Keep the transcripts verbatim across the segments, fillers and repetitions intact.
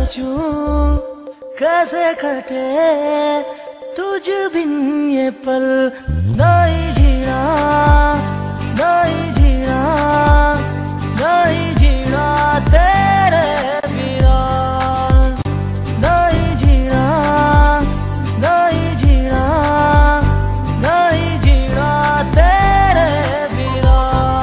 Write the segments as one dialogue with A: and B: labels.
A: सोचूं कैसे कटे तुझ बिन ये पल। नहीं जीना नहीं जीना नहीं जीना तेरे बिना। नहीं जीना नहीं जीना नहीं जीना तेरे बिना।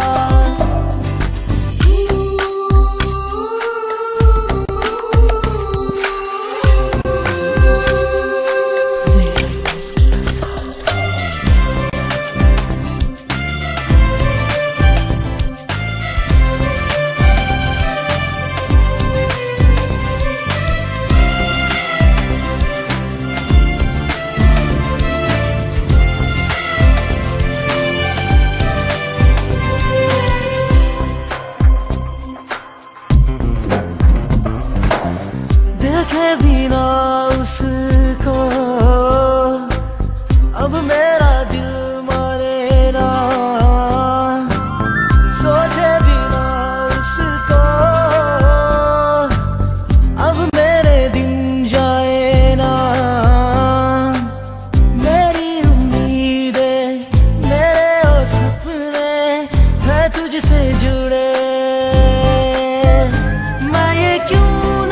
A: देखे बिना उसको अब मेरा दिल माने ना। सोचे बिना उसको अब मेरे दिन जाए ना। मेरी उम्मीदें मेरे और सपने हैं तुझसे जुड़े। मैं ये क्यों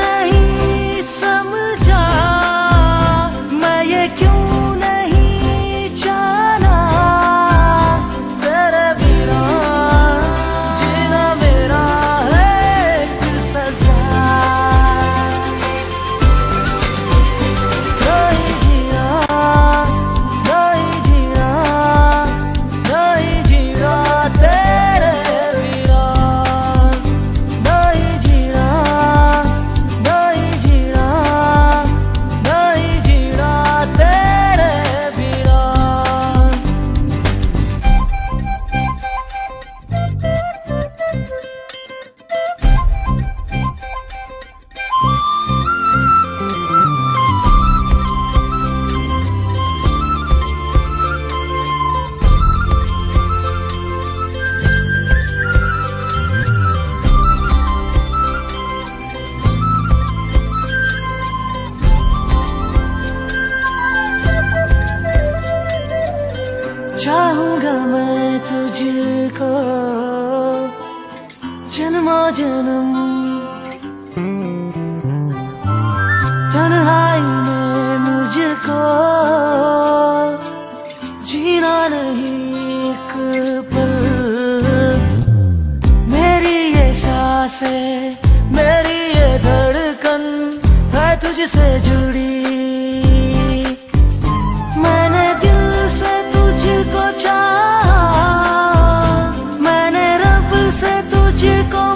A: चाहूंगा मैं तुझको जन्मों जन्म। तन्हाई में मुझको जीना नहीं एक पल। मेरी ये सांसें मेरी ये धड़कन है तुझसे जुड़ी। मैंने दिल से तुझको चाहा मैंने रब से तुझको